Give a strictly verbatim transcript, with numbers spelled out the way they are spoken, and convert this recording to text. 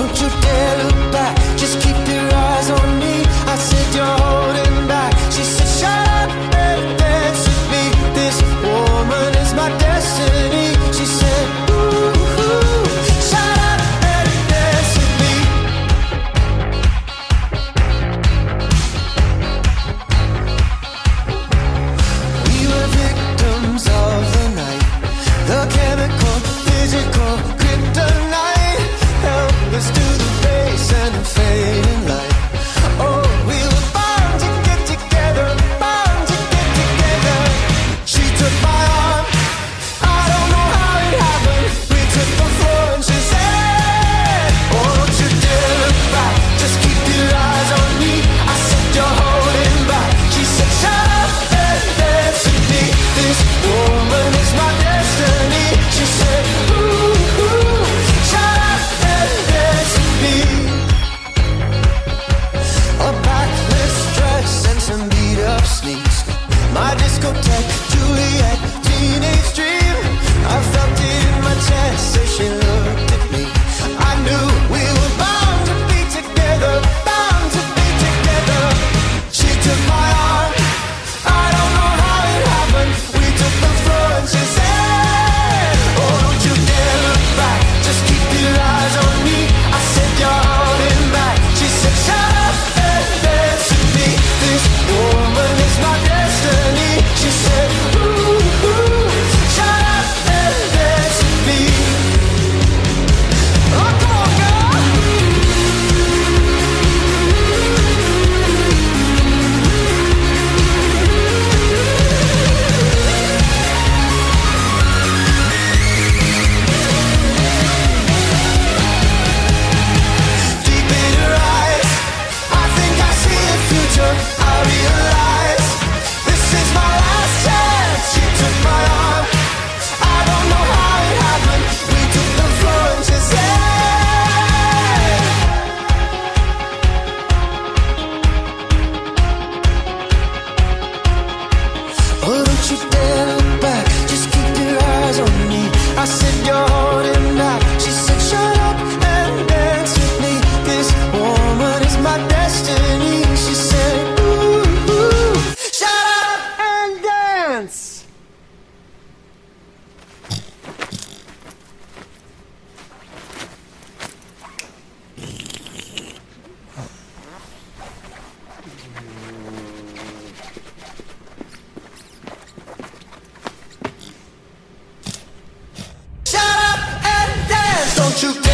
don't you dare look back, just keep your eyes on me. I said you're holding back. She said shut up and dance with me. This woman is my destiny. She said ooh, ooh, shut up and dance with me. We were victims of the night, the chemical, physical kryptonite. Help us to the base and the fading light. Oh, we were bound to get together, bound to get together. She took my arm, I don't know how it happened. We took the floor and she said, oh, don't you dare look back, just keep your eyes on me. I said you're holding back. She said shut up and dance with me. This woman is my destiny. She said ooh, ooh, shut up and dance with me. A backless dress and some beat up sneaks, my discotheque, Juliet, teenage dream. I felt it in my chest as she looked at me. I knew we were bound to be together, bound to be together. She took my arm, I don't know how it happened. We took the floor and she said, oh, don't you dare look back, just keep your eyes on me. I said you're holding back. She said shut up and dance with me. This woman is my destiny. She said ooh, ooh, shut up and dance with me. Oh, come on, girl. Deep in her eyes, I think I see a future. I realize this is my last chance. She took my arm, I don't know how it happened. We took the floor and she said, oh, don't you dare look back, just keep your eyes on me. I said you're holding back. She said shut up and dance with me. This woman is my destiny. She said ooh, ooh, shut up and dance. Shut up and dance. Don't you